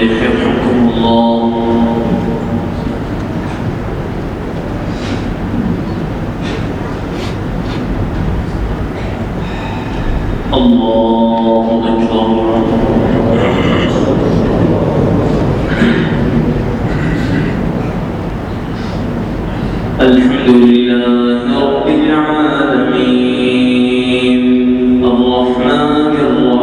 يحبكم الله. الله أكبر. الحمد لله رب العالمين الرحمن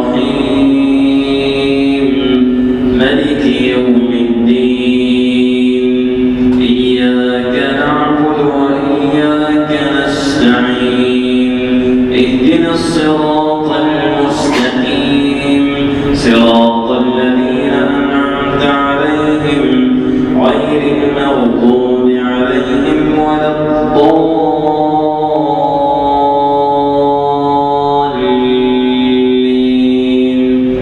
الرحيم مالك يوم الدين إياك نعبد وإياك نستعين اهدنا الصراط المستقيم صراط الذين أنعمت عليهم غير المغضوب عليهم ولا الضالين.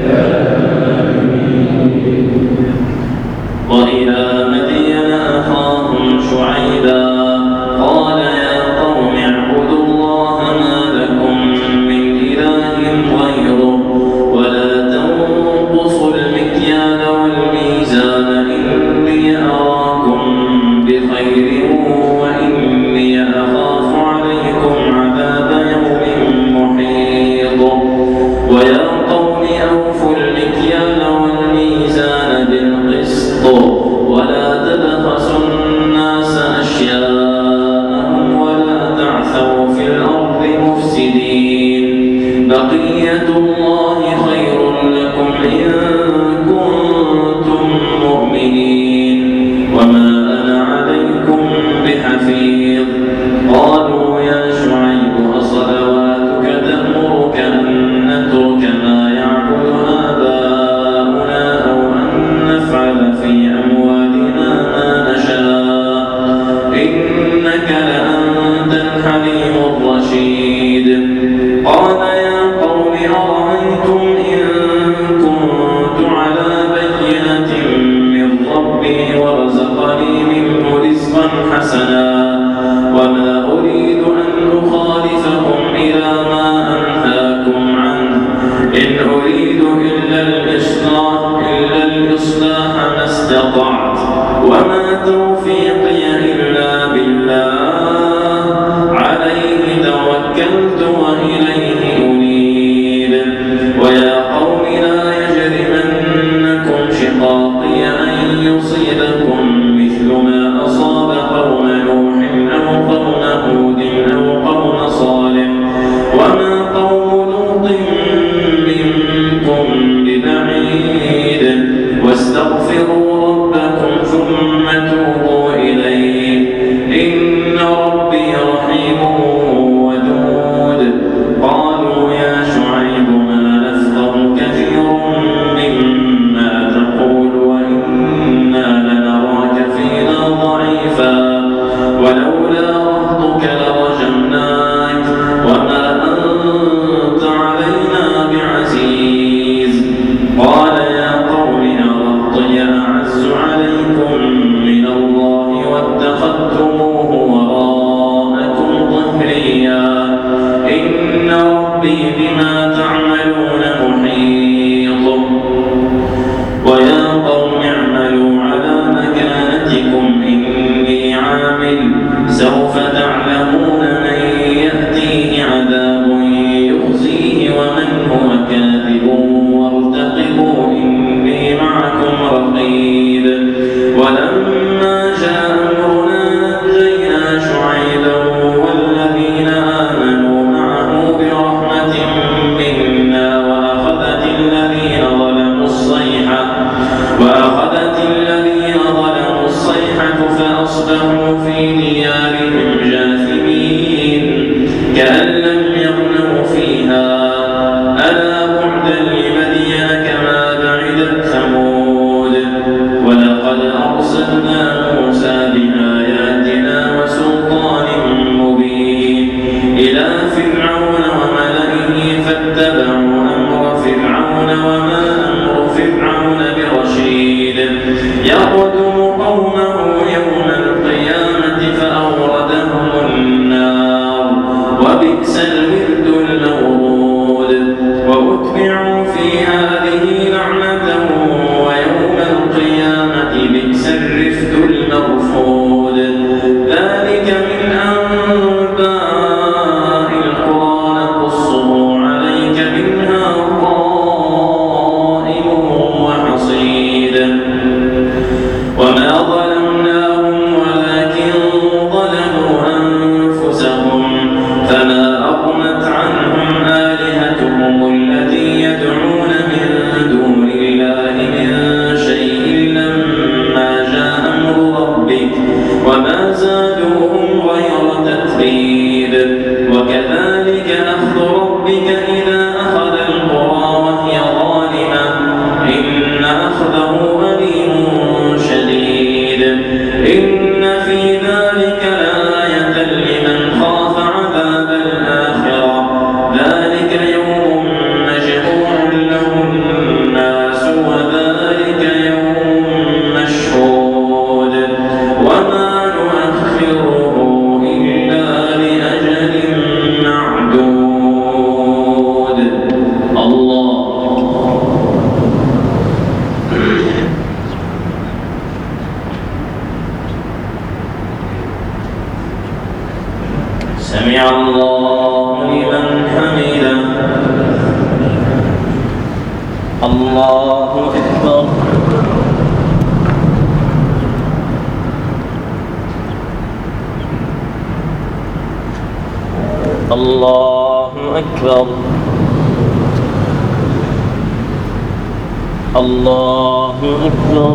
وإلى مدين أخاهم شعيبا قال يا قوم اعبدوا الله ما لكم من إله غيره ولا تنقصوا المكيال والميزان إني أراكم بخير وإني أخاف عليكم عذاب يوم محيط. ويا قوم أوفوا المكيال والميزان بالقسط ولا تبخسوا الناس أشياءهم ولا تعثوا في الأرض مفسدين بقية الله خير لكم إن كنتم مؤمنين وما أنا عليكم بحفيظ. قالوا يا شعيب أصلواتك تأمرك أن نترك ما يعبد آباؤنا أو أن نفعل في أموالنا ما نشاء إنك لأنت الحليم الرشيد. قال يا قوم أرأيتم إن كنت على بينة من ربي ورزقني منه رزقا حسنا وما أريد أن أخالفكم إلى ما أنهاكم عنه إن أريد إلا الإصلاح ما استطعت وما توفيقي إلا بالله عليه توكلت وإليه أنيب. ويا قوم لا يجرمنكم شقاقي أن يصيبكم مثل ما أصاب قوم نوح أو قوم هود أو قوم صالح وما قوم لوط منكم ببعيد. واستغفروا ربكم ثم توبوا إليه إن ربي رحيم ودود. قالوا يا شعيب ما نفقه كثيرا مما تقول وإنا لنراك فينا ضعيفا ولولا رهطك لرجمناك وما أنت علينا بعزيز. قال يا قوم أرهطي أعز عليكم من الله واتخذتموه وراءكم ظهريا إن ربي بما تعملون محيط. ويا قوم اعملوا على مكانتكم إني عامل سوف تعلمون من يأتيه عذاب يخزيه ومن هو كاذب وارتقبوا إني معكم رقيب. ولما جاء أمرنا نجينا شعيبا والذين آمنوا معه برحمة منا وأخذت الذين ظلموا الصيحة فأصبحوا في ديارهم جاثمين كأن لم يغنوا فيها ألا بعدا لمدين كما بعدت ثمود. ولقد أرسلنا موسى بآياتنا وسلطان مبين إلى فرعون وملئه فاتبعوا أمر فرعون وما أمر فرعون برشيد. يقدم قومه يوم القيامة فأوردهم النار وبئس الورد المورود. وأتبعوا في هذه لعنة ويوم القيامة الله أكبر الله أكبر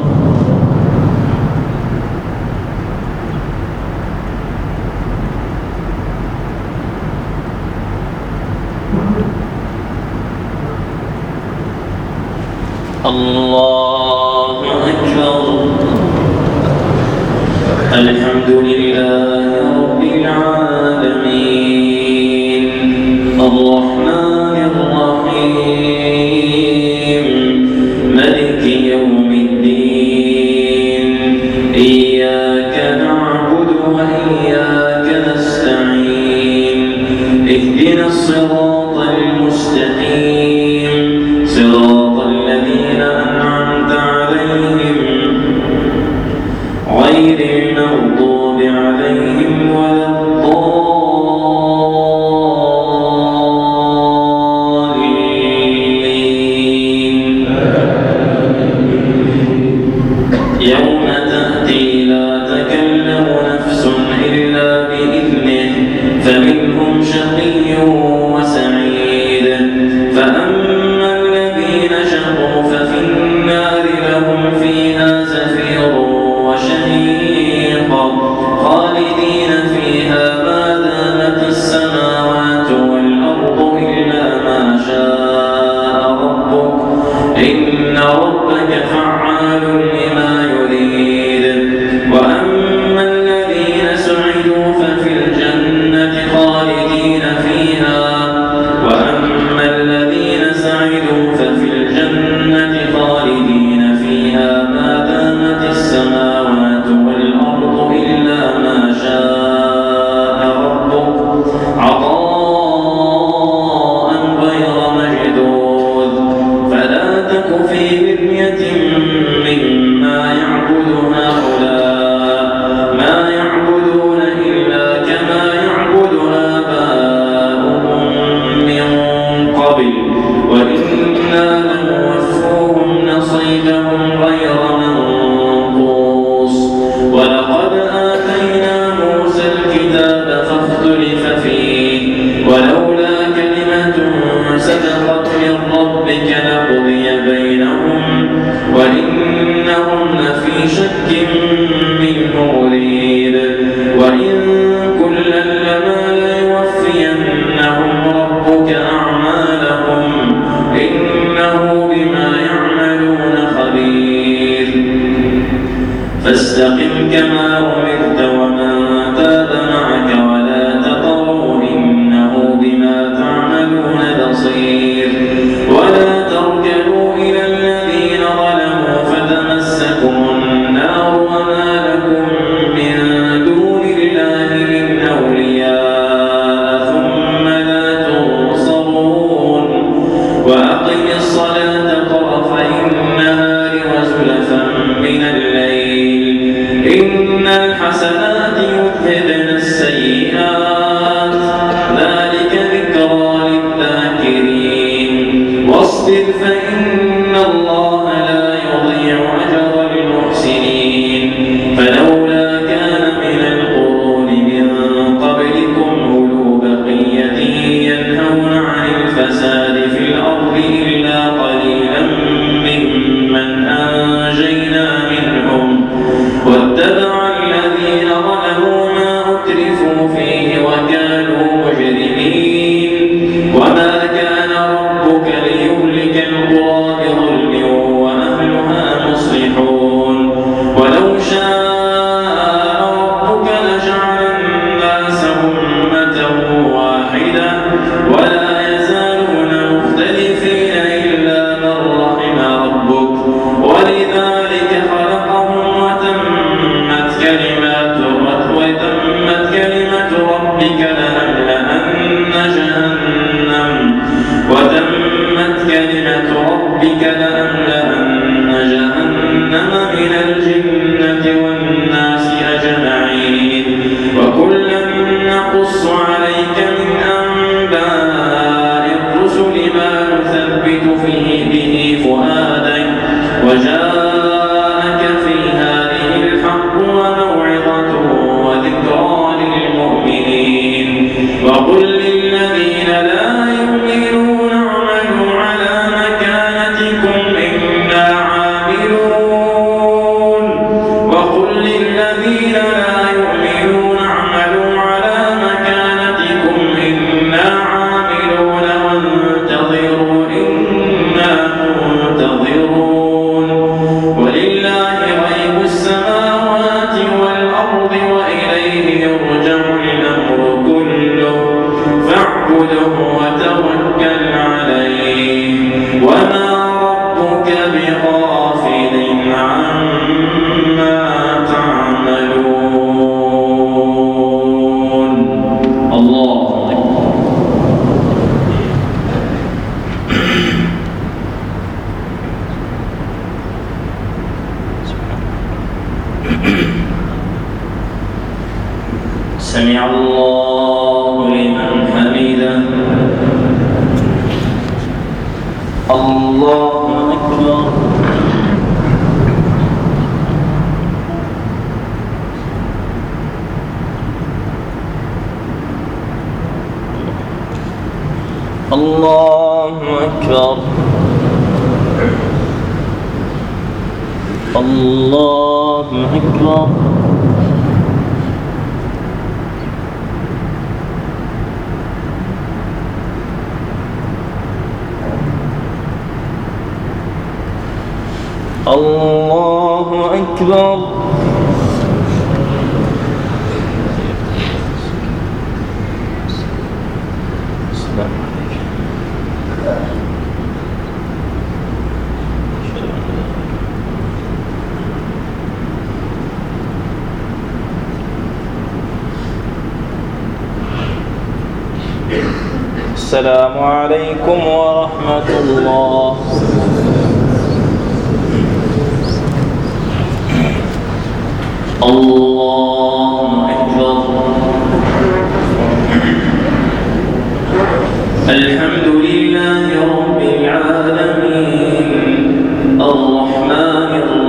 الله أكبر الحمد لله رب العالمين الرحمن الرحيم مالك يوم الدين إياك نعبد وإياك نستعين اهدنا الصراط المستقيم صراط الذين أنعمت عليهم غير المغضوب عليهم ولا الضالين يوم تأتي لا تكلم نفس إلا بإذنه فمنهم شقي وسعيد فأما الذين شقوا ففي النار لهم فيها زفير وشهيق خالدين فيها ما دامت السماوات والأرض إلا ما شاء ربك إن ربك فعال لما يريد وأما الذين سعدوا ففي الجنة خالدين فيها وأما الذين سعدوا ففي الجنة خالدين فيها ما دامت السماوات والأرض إلا ما شاء ربك عطاء غير مجدود فلا تك في مرية مما يعبد هؤلاء ما يعبدون إلا كما يعبد آباؤهم من قبل وإنا لنوفوهم نصيبهم غير منقوص ولقد آتينا موسى الكتاب فاختلف فيه ولولا كلمة سبقت من ربك لقضي بينهم وإنهم لفي شك منه مريب وإن كلا لما ليوفينهم ربك أعمالهم إنه بما يعملون خبير فاستقم كما أمرت ومن تاب معك ولا تطغوا إنه بما تعملون بصير ولا تركنوا إلى الذين ظلموا فتمسكم النار وما لكم من دون الله من أولياء ثم لا تنصرون وأقم الصلاة طرفي النهار وزلفا من الليل إن الحسنات يذهبن السيئات ذلك ذكرى للذاكرين واصبر فإن الله لا يضيع أجر المحسنين فلولا كان من القرون من قبلكم أولو بقية ينهون عن الفساد في الأرض إلا قليلا ممن أنجينا منهم واتبع الذين ظلموا ما أترفوا فيه وكانوا مجرمين وما كان ربك ليهلك القرى بظلم وأهلها مصلحون ولو شاء ربك لجعل الناس أمة واحدة ولا يزالون مختلفين إلا من رحم ربك ولذلك خلقهم وتمت كلمة ربك لأملأن جهنم من الجنة والناس أجمعين وكلا نقص عليك من أنباء الرسل ما نثبت فيه به فؤادك وجاءك في هذه الحق وموعظة وذكرى للمؤمنين وقل لله للذين لا يؤمنون اعملوا على مكانتكم إنا عاملون وانتظروا إنا منتظرون ولله غيب السماوات والأرض وإليه يرجع الأمر كله فاعبده وتوكل عليه وما ربك بغافل عما تعملون. الله سمع الله لمن حمده. الله أكبر. الله أكبر. الله أكبر. الله أكبر. السلام عليكم ورحمة الله. الله أكبر. الحمد لله رب العالمين الرحمن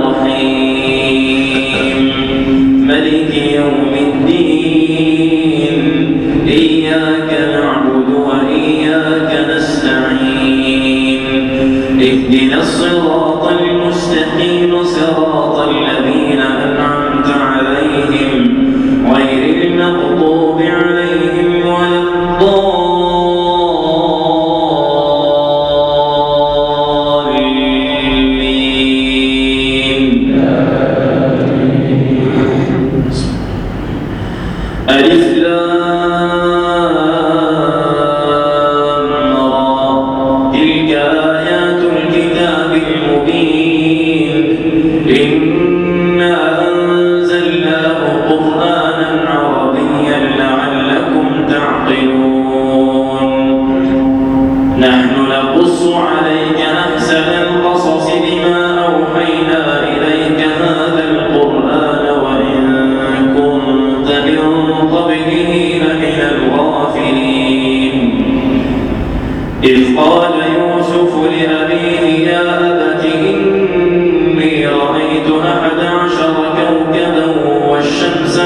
الرحيم ملك يوم الدين إياك نعبد وإياك نستعين اهدنا الصراط المستقيم صراط الذين أنعمت عليهم غير المغضوب عليهم ولا الضالين. ألف لام را تلك آيات الكتاب المبين إنا أنزلناه قرآنا عربيا لعلكم تعقلون. نحن نقص عليك أحسن القصص بما أوحينا إليك هذا القرآن وإن كنت من قبله لمن الغافلين. إذ قال يوسف لأبيه يا أبت إني رأيت 11 كوكبا والشمس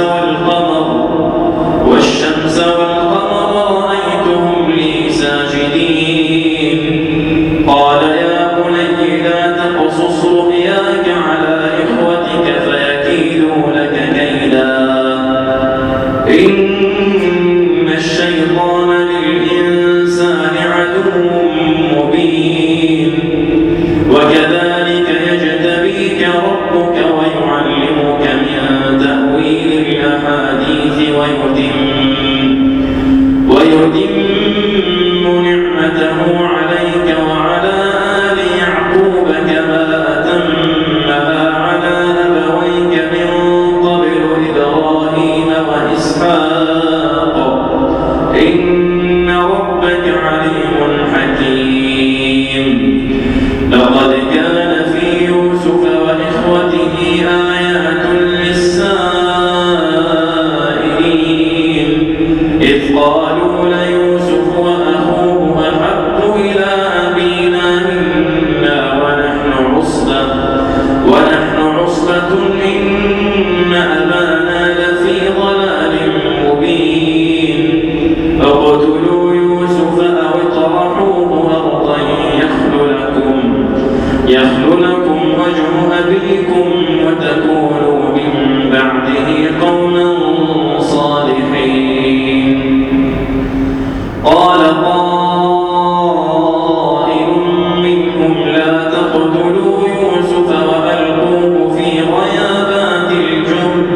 والقمر رأيتهم لي ساجدين. قال يا بني لا تقصص رؤياك على إخوتك فيكيدوا لك كيدا إن الشيطان للإنسان عدو مبين. وكذلك يجتبيك ربك ويعلمك من تأويل الأحاديث ويتم نعمته عليك وعلى آل يعقوب كما أتمها على أبويك من قبل إبراهيم وإسحاق بعده قوما صالحين. قال قائل منهم لا تقتلوا يوسف وألقوه في غيابات الجب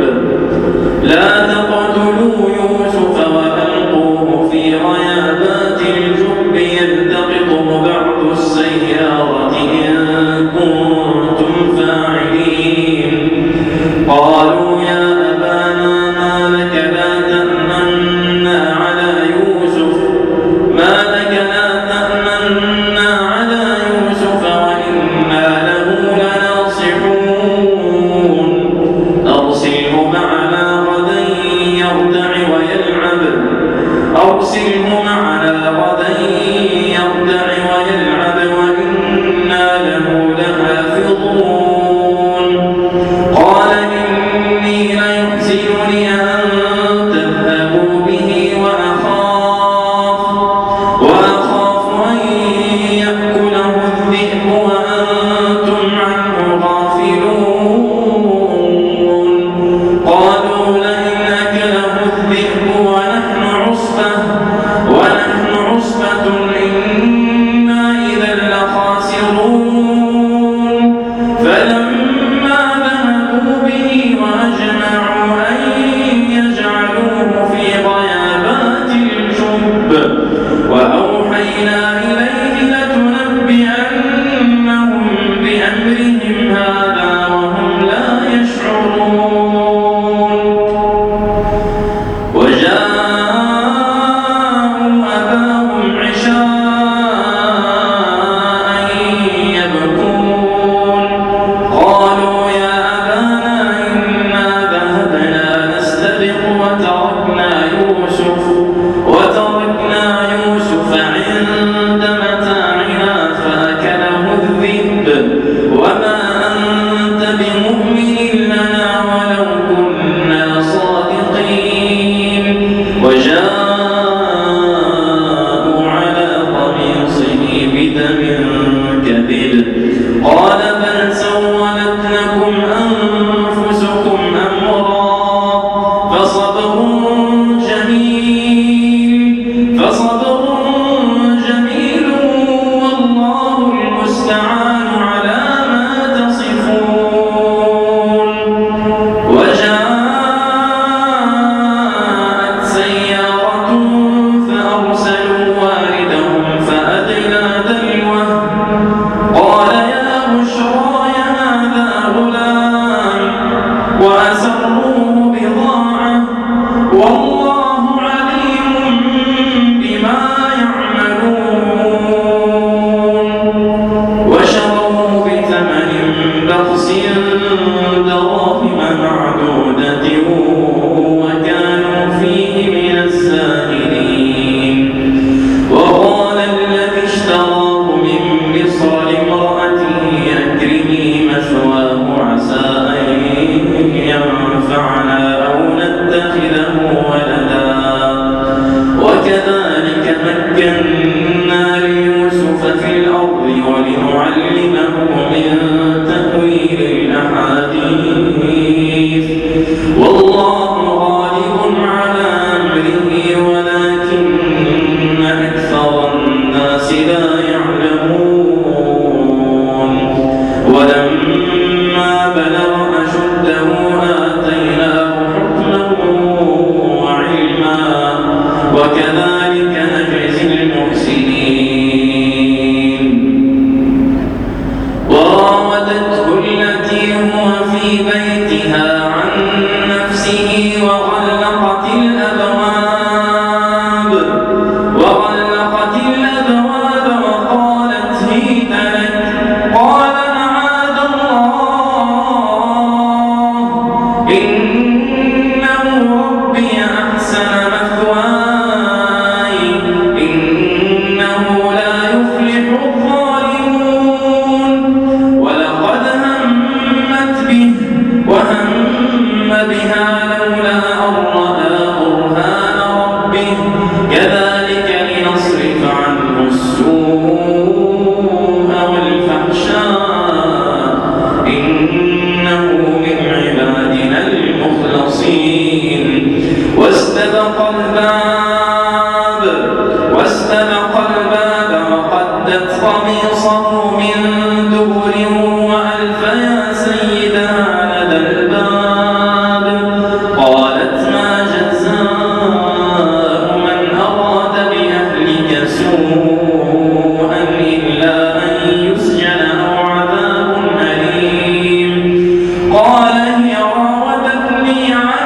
يلتقطه بعض السيارة إن كنتم فاعلين. قالوا يا أبانا ما لك لا تأمنا على يوسف وإنا له لناصحون. أرسله معنا غدا يرتع ويلعب وإنا له لحافظون. قال إني ليحزنني أن تذهبوا به وأخاف أن يأكله الذئب وأنتم عنه غافلون. قالوا لئن أكله الذئب ونحن عصبة إنا إذا لخاسرون. فلما ذهبوا به وأجمعوا أن يجعلوه في غيابات الجب وأوحينا إليه لتنبئنهم بأمرهم هذا وهم لا يشعرون. وجاءوا أباهم عشاء يبكون. قالوا يا أبانا إنا ذهبنا نستبق وتركنا يوسف عند متاعنا فأكله الذئب وما أنت بمؤمن لنا ولو كنا صادقين. وجاءوا على قميصه بدم كذب قال بل سولت لكم أنفسكم أمرا فصبر جميل والله المستعان على ما تصفون. وجاءت سيارة فأرسلوا واردهم فأدلى دلوه قال يا بشرى هذا غلام وأسروه بضاعة والله عليم بما يعملون. وشروه بثمن بخس دراهم معدودة وكانوا فيه من الزاهدين. وقال الذي اشتراه من مصر لامرأته أكرمي مثواه عسى أن ينفعنا أو نتخذه ولدا. وكذلك مكنا ليوسف في الأرض ولنعلمه من تأويل الأحاديث والله غالب على أمره ولكن أكثر الناس لا يعلمون. ولما بلغ أشده آتيناه حكما وعلما وكذلك نجزي المحسنين. وراودته التي هو في بيتها عن نفسه وغلقت الأبواب وقالت هيت لك. قال معاذ الله إنه ربي أحسن مثواي إنه لا يفلح الظالمون. ولقد همت به وهم بها لولا أن رأى برهان ربه كذلك لنصرف عنه السوء والفحشاء إنه من عبادنا المخلصين. قال هي راودتني عن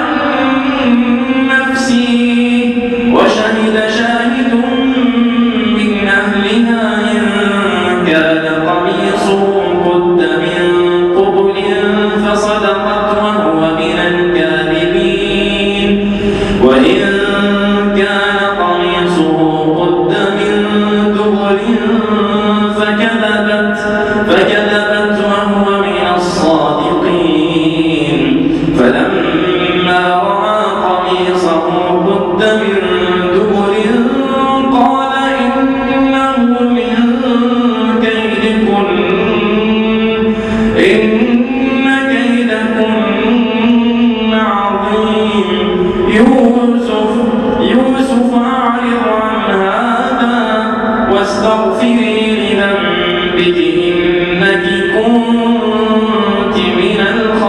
نفسي وشهد شاهد من أهلها إن كان قميصه قد من قبل فصدقت وهو من الكاذبين وإن كان قميصه قد من دبر فكذبت وهو من الصادقين فلما رأى قميصه قد من دبر قال إنه من كيدكن إن كيدكن عظيم يوسف أعرض عن هذا واستغفري لذنبك إنك كنت من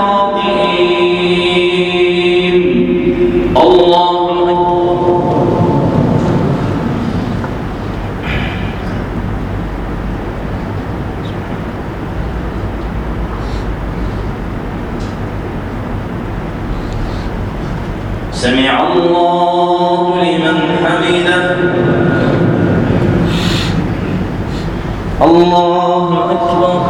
الخاطئين. الله سمع الله لمن حمده. الله أكبر.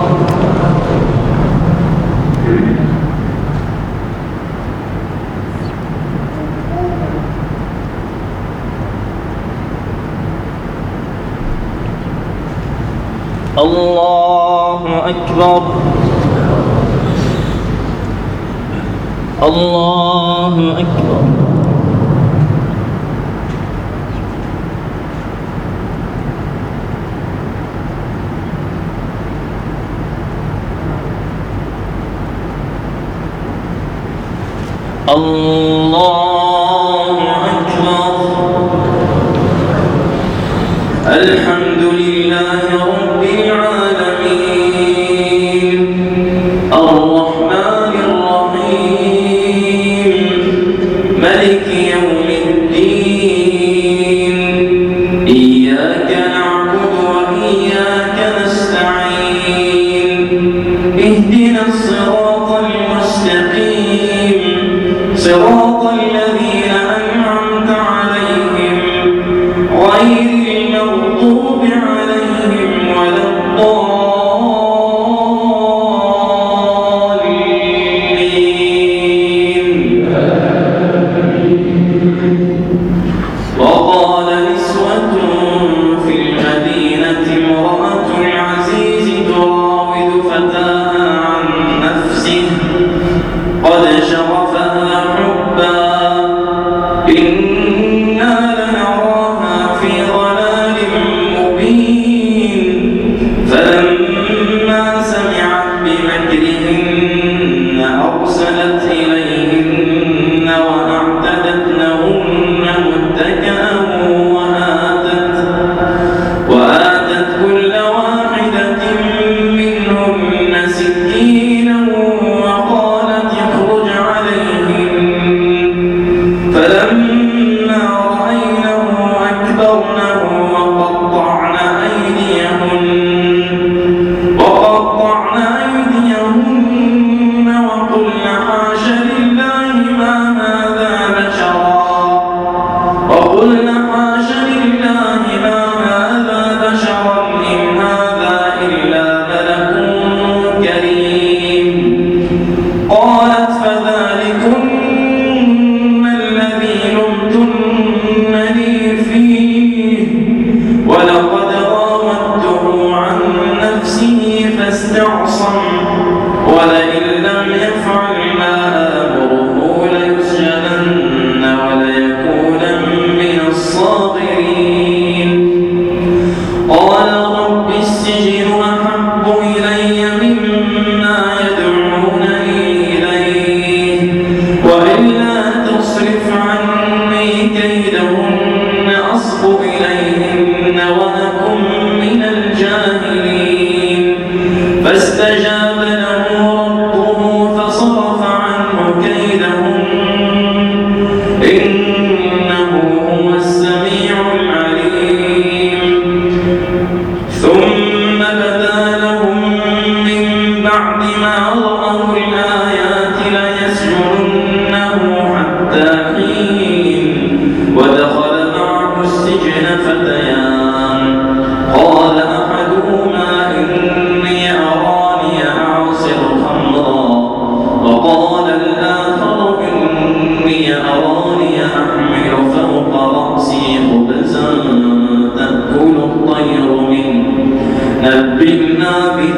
الله أكبر. الله أكبر. الله أكبر. الحمد لله رب العالمين الرحمن الرحيم ملك يوم الدين إياك نعبد وإياك نستعين اهدنا الصراط المستقيم صراط الذين أنعمت عليهم غير المغضوب عليهم ولا الضالين. وقال نسوة في المدينة امرأة العزيز تراود فتاها عن نفسه قد شغفها حبا إنا لنراها في ضلال مبين فلما سمعت بمكرهن أرسلت إليهن وأعتدت لهن متكئا وآتت كل واحدة منهن سكينا وقالت اخرج عليهن فلما رأينه أكبرنه وقطعن أيديهن وقلن حاش لله ما هذا بشرا إن هذا إلا ملك كريم. قالت فذلكن الذي لمتنني فيه ولقد راودته عن نفسه فاستعصم ولئن لم يفعل ما آمره ليسجنن وليكونن من الصاغرين. قال رب السجن أحب إلي مما يدعونني إليه الآخر إني أراني أحمل فوق رأسي خبزا تأكل الطير منه نبئنا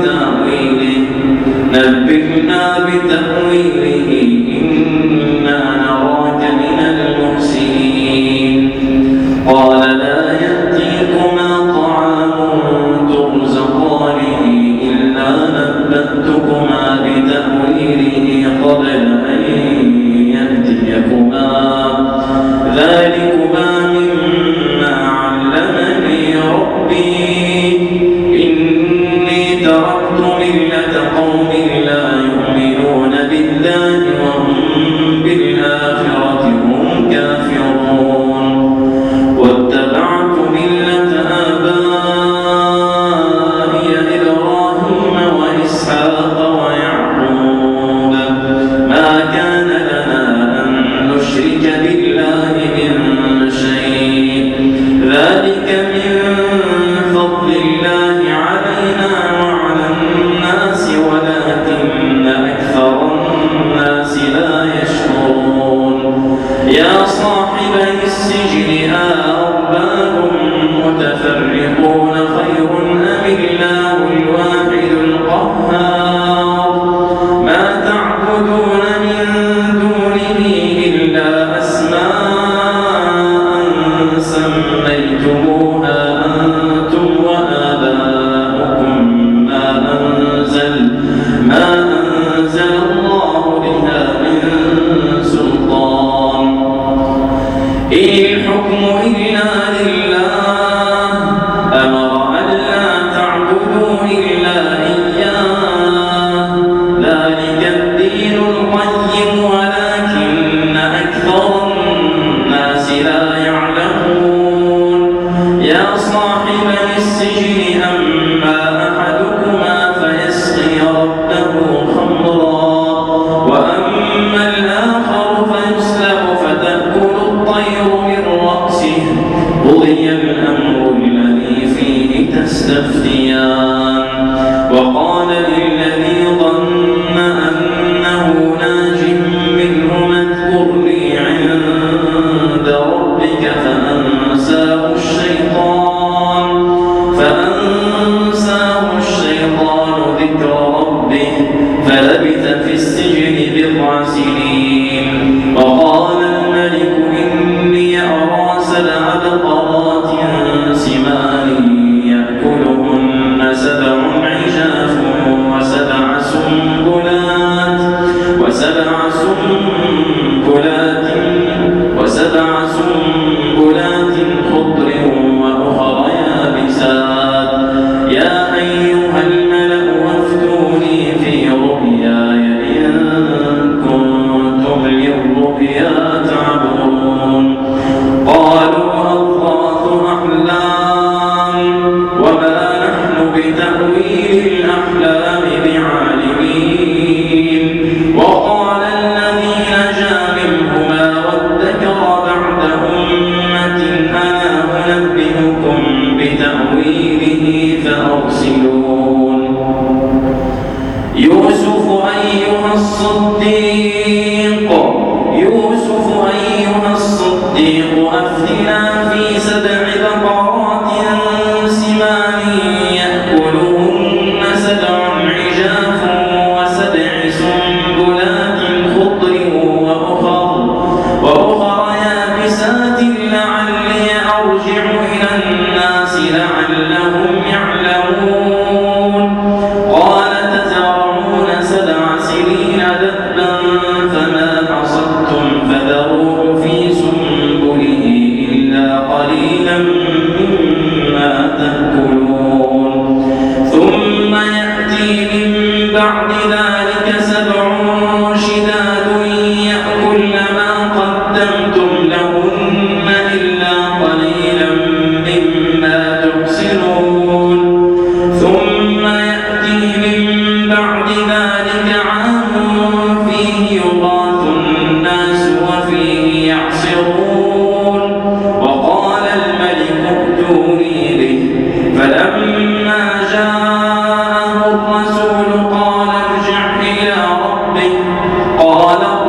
بتأويله إنا نراك من المحسنين قال لا يأتيكما طعام ترزقانه إلا نبأتكما بتأويله قبل أن يأتيكما ذلكما مما علمني ربي إني تركت ملة قوم لا يؤمنون بالله وهم بالآخرة هم كافرون واتبعت ملة آبائي إبراهيم وإسحاق ويعقوب ما كان لنا أن نشرك بالله من شيء ذلك من فضل الله علينا وعلى الناس ولكن أكثر الناس لا يشكرون يا صاحبي السجن أأرباب متفرقون خير أم الله الواحد القهار ما تعبدون من دونه إلا أسماء سميتموها أنتم وآباؤكم ما أنزل الله بها من سلطان إن الحكم إلا لله أمر ألا تعبدوا إلا إياه ذلك الدين القيم ولكن أكثر الناس لا يعلمون يا صاحبي السجن أما أحدكما فيسقي ربه خمرا وأما الآخر فيسلب فتأكل الطير من رأسه قضي الأمر الذي فيه تستفتيان وقال للذي ظن أنه ناج منهما اذكرني عند ربك فأنساه الشيطان ذكر ربه فلبث في السجن بضع سنين وقال الملك إني أرى 7 بقرات سمان يأكلهن 7 عجاف وسبع سنبلات خضر وأخر يابسات يا أيها الملأ وافتوني في رؤياي إن كنتم للرؤيا تعبرون قالوا أضغاث أحلام وما نحن بتأويل الأحلام بعالمين وقال الذي نجا منهما وادكر بعد أمة أنا أنبئكم بتأويله فأرسلون يوسف أيها الصديق أفتنا في 7 بقرات سمان يأكلهن 7 عجاف و7 سنبلات خضر وأخر يابسات لعلي أرجع إلى الناس لعلهم يعلمون قال تزرعون 7 سنين دأبا فما حصدتم فذروه في سنبله إلا قليلا مما تأكلون ثم يأتي من بعد ذلك 7 شداد يأكلن ما قدمتم لهن إلا قليلا مما تحسنون ثم يأتي من بعد ذلك عام فيه يغاث الناس وفيه يعصرون وقال الملك ائتوني به فلما جاءه الرسول قال ارجع إلى ربك قال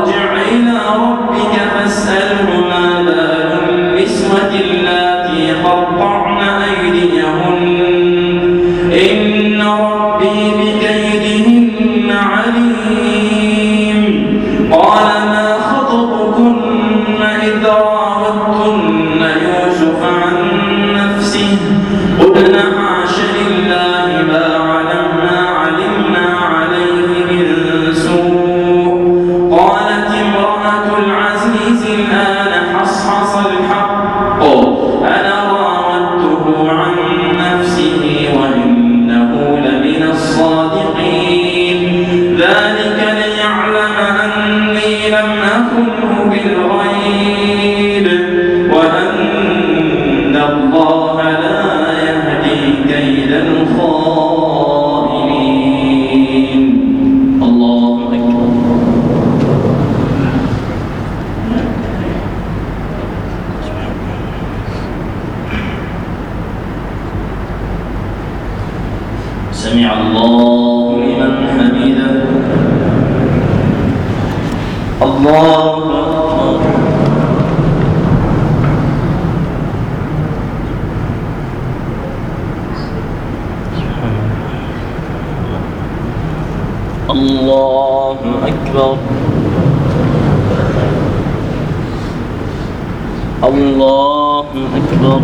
ما خطبكن إذ راوتن يوسف عن نفسه قلنا حاش لله ما علمنا عليه من سوء قالت امرأة العزيز الآن حصحص الحق أنا راودته عن نفسه وإنه لمن الصادقين ذلك ليعلم أني لم أخنه بالغيب وأن الله لا يهدي كيد الخائنين. الله أكبر. سمع الله لمن حمده. الله أكبر. الله أكبر. الله أكبر.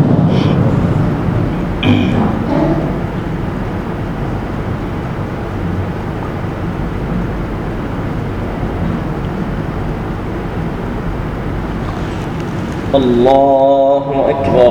الله أكبر.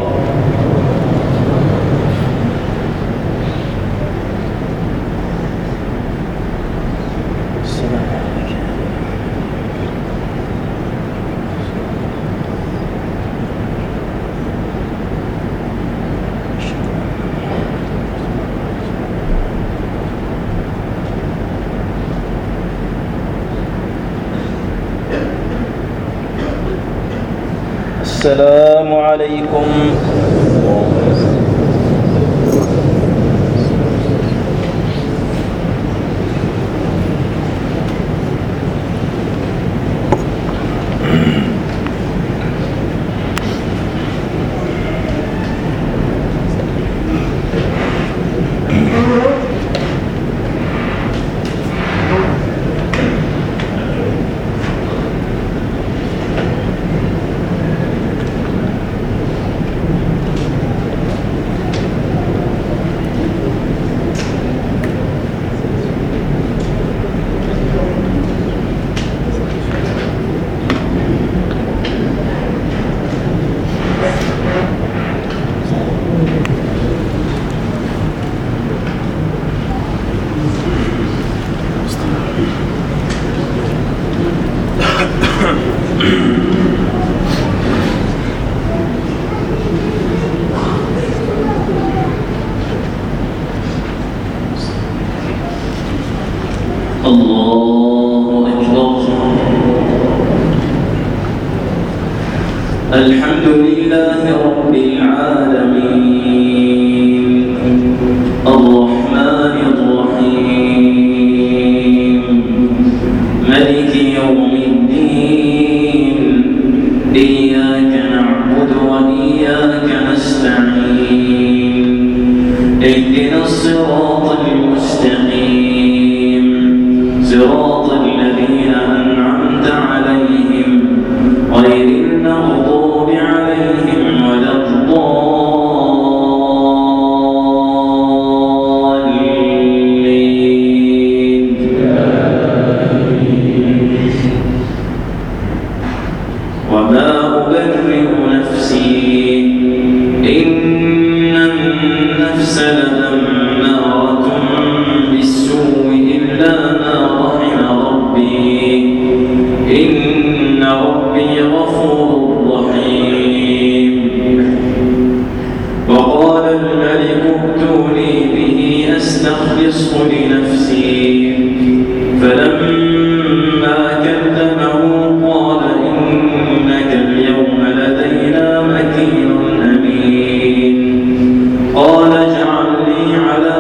السلام عليكم. الله أكبر. الحمد لله رب العالمين الرحمن الرحيم ملك يوم الدين إياك نعبد وإياك نستعين اهدنا الصراط المستقيم صراط الذين أنعمت عليهم غير المغضوب عليهم ولا الضالين. وما أبرئ نفسي إن النفس لأمارة بالسوء إلا ما رحم ربي إن ربي غفور رحيم. وقال الملك ائتوني به أستخلصه لنفسي فلما كلمه قال إنك اليوم لدينا مكين أمين. قال اجعلني على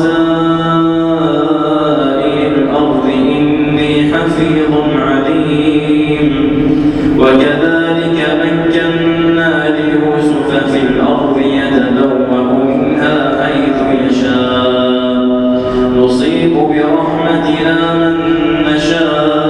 خزائن الأرض إني حفيظ عليم. وكذلك مكنا ليوسف في الأرض يتبوأ منها حيث يشاء نصيب برحمتنا من نشاء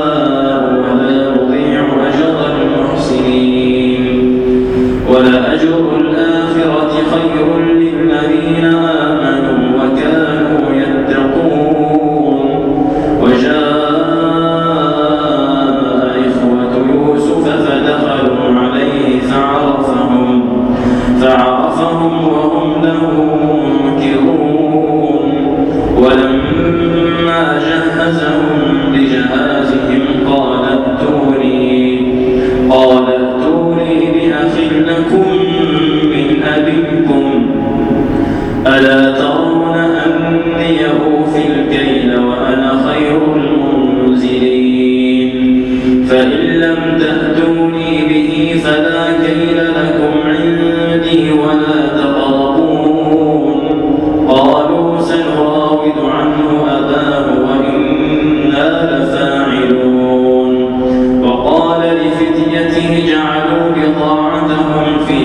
فإن لم تأتوني به فلا كيل لكم عندي ولا تقربون. قالوا سنراود عنه أباه وإنا لفاعلون. وقال لفتيته جعلوا بضاعتهم في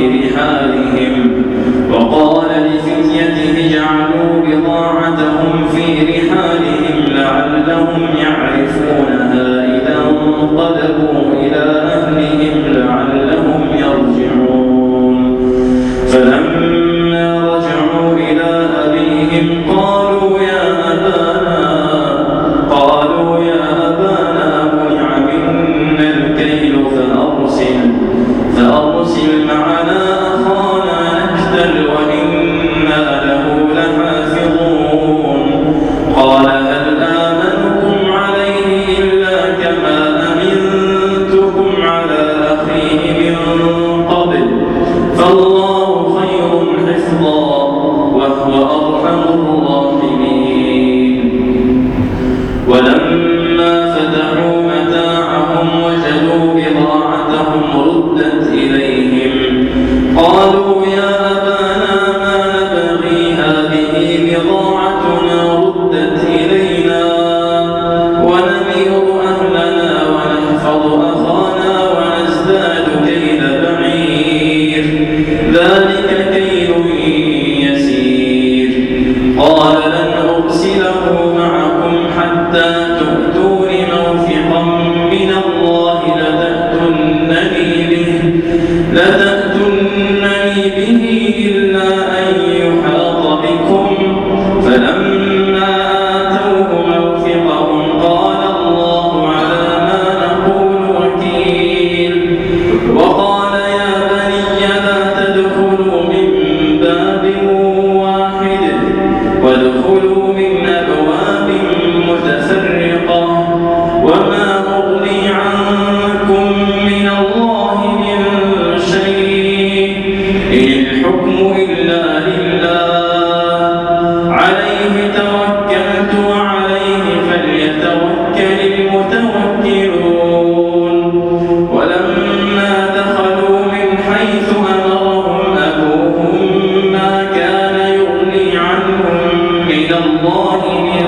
رحالهم لعلهم يعرفونها إذا انقلبوا إلى أهلهم لعلهم يرجعون. فلما رجعوا إلى أبيهم قالوا يا أبانا منع منا الكيل فأرسل معنا أخانا نكتل وإنا له لحافظون. قال هل آمنكم عليه إلا كما أمنتكم على أخيه من قبل فالله خير حفظا وهو أرحم الراحمين. ولما فتحوا متاعهم وجدوا بضاعتهم ردت إليهم قالوا يا أبانا ما نبغي هذه بضاعتنا ردت إلينا ونمير أهلنا ونحفظ أخانا ونزداد كيل بعير ذلك كيل يسير. قال لن أرسله معكم حتى تؤتون موثقا من الله لتأتونني به إلا أن يحاط بكم. فلما آتوه موثقهم قال الله على ما نقول وكيل. وقال يا بني لا تدخلوا من باب واحد وادخلوا من أبواب متفرقة وما أغني عنكم من الله من شيء إن الحكم إلا لله عليه توكلت وعليه فليتوكل المتوكلون. ولما دخلوا من حيث أمرهم أبوهم ما كان يغني عنهم من الله من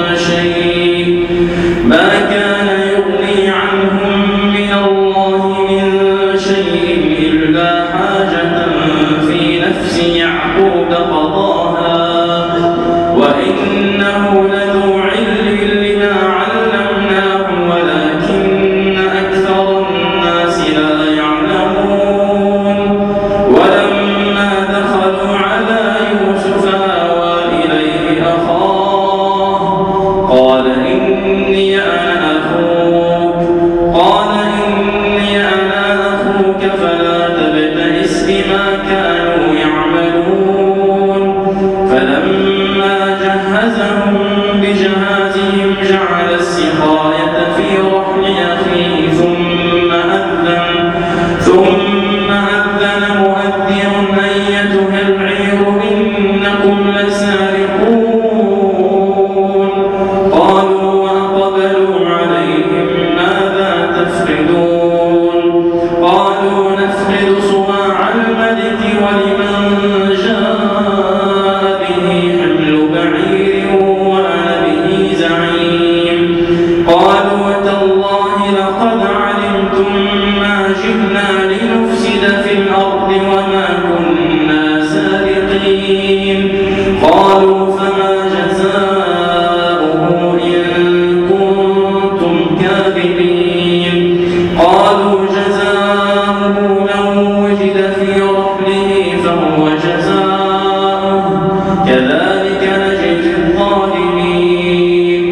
شيء إلا حاجة في نفس يعقوب قضاها وإنه لذو علم لما علمناه ولكن أكثر الناس لا يعلمون. ولما دخلوا على يوسف آوى إليه أخاه قال إني أنا أخوك فلا تبتئس بما كانوا يعملون. فلما جهزهم بجهازهم جعل السقاية في رحل أخيه ثم أذن مؤذن أيتها العير إنكم لسارقون. قالوا وأقبلوا عليهم ماذا تفقدون. قالوا نفقد صواع الملك ولمن جاء به حمل بعير وأنا به زعيم. قالوا تالله لقد علمتم ما جئنا لنفسد في الأرض وما كنا سارقين. قالوا فما جزاؤه إن كنتم كاذبين. قالوا جزاؤه من وجد في رحله فهو جزاؤه كذلك نجزي الظالمين.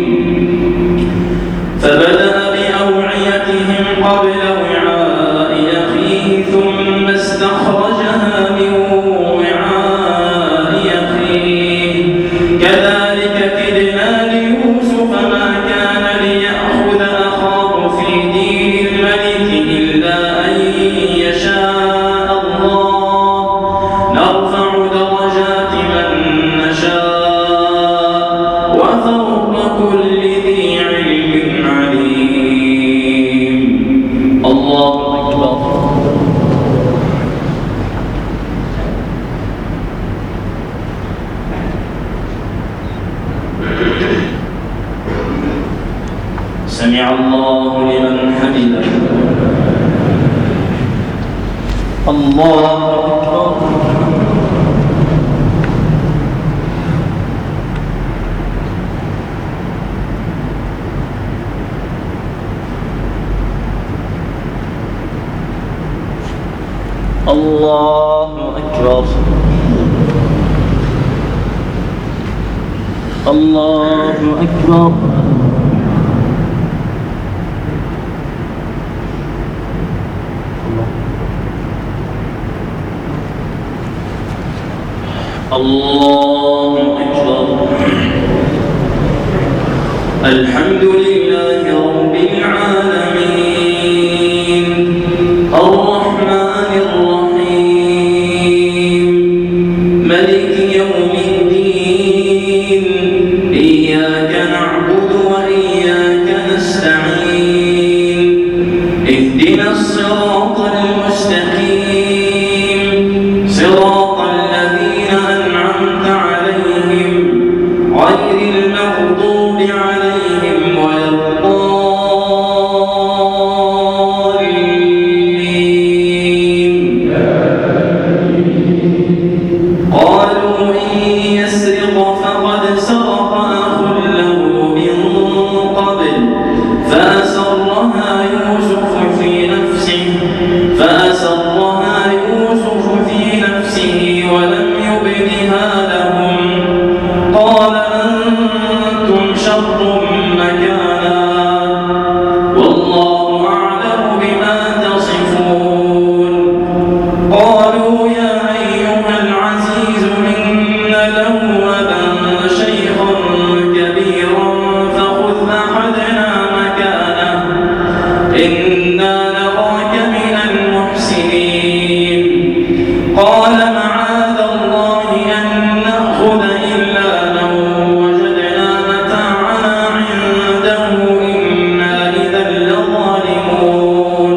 فبدأ بأوعيتهم قبل وعاء أخيه ثم استخرجها من وعاء أخيه كذلك كدنا ليوسف ما كان ليأخذ أخاه في دين الملك إلا أن يشاء الله نرفع درجات من نشاء وفوق كل ذي علم عليم. الله أكبر. الله أكبر. الله أكبر. الله أكبر. الحمد لله رب العالمين الرحمن الرحيم ملك يوم الدين إياك نعبد وإياك نستعين اهدنا الصراط المستقيم صراط الذين أنعمت عليهم غير المغضوب عليهم ولا الضالين. قالوا إن يسرق فقد سرق أخ له من قبل فأسرها يوسف في نفسه ولم يبدها لهم قال أنتم شر مكانا والله أعلم بما تصفون. قالوا يا أيها العزيز إن له أبا شيخا كبيرا فخذ أحدنا مكانه إنا نراك من المحسنين. قال معاذ الله أن نأخذ إلا من وجدنا متاعنا عنده إنا إذا لظالمون.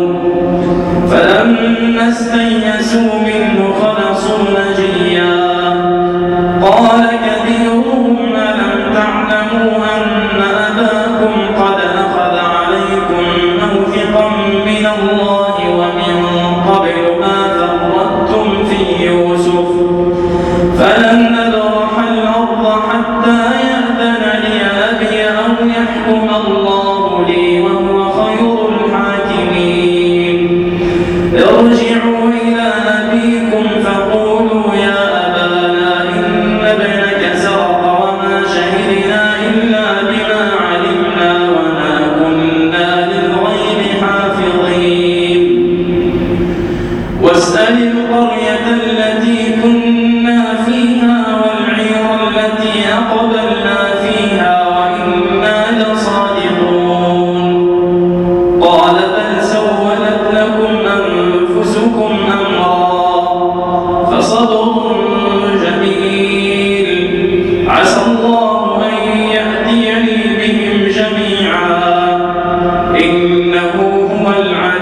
فلما استيئسوا منه خلصوا نجيا قال كبيرهم ألم تعلموا أن أباكم قد أخذ عليكم موثقا من الله ومن قبل ما فرطتم في يوسف فلن نبرح الأرض حتى يأذن لي أبي أو يحكم الله لي وهو خير الحاكمين. ارجعوا إلى أبيكم فقولوا يا أبانا إن ابنك سرق وما شهدنا إلا بما علمنا وما كنا للغيب حافظين. واسأل القرية التي كنا فيها والعير التي أقبلنا فيها وإنا لصادقون. قال بل سولت لكم أنفسكم أمرا فصبر جميل عسى الله أن يأتيني بهم جميعا إنه هو العليم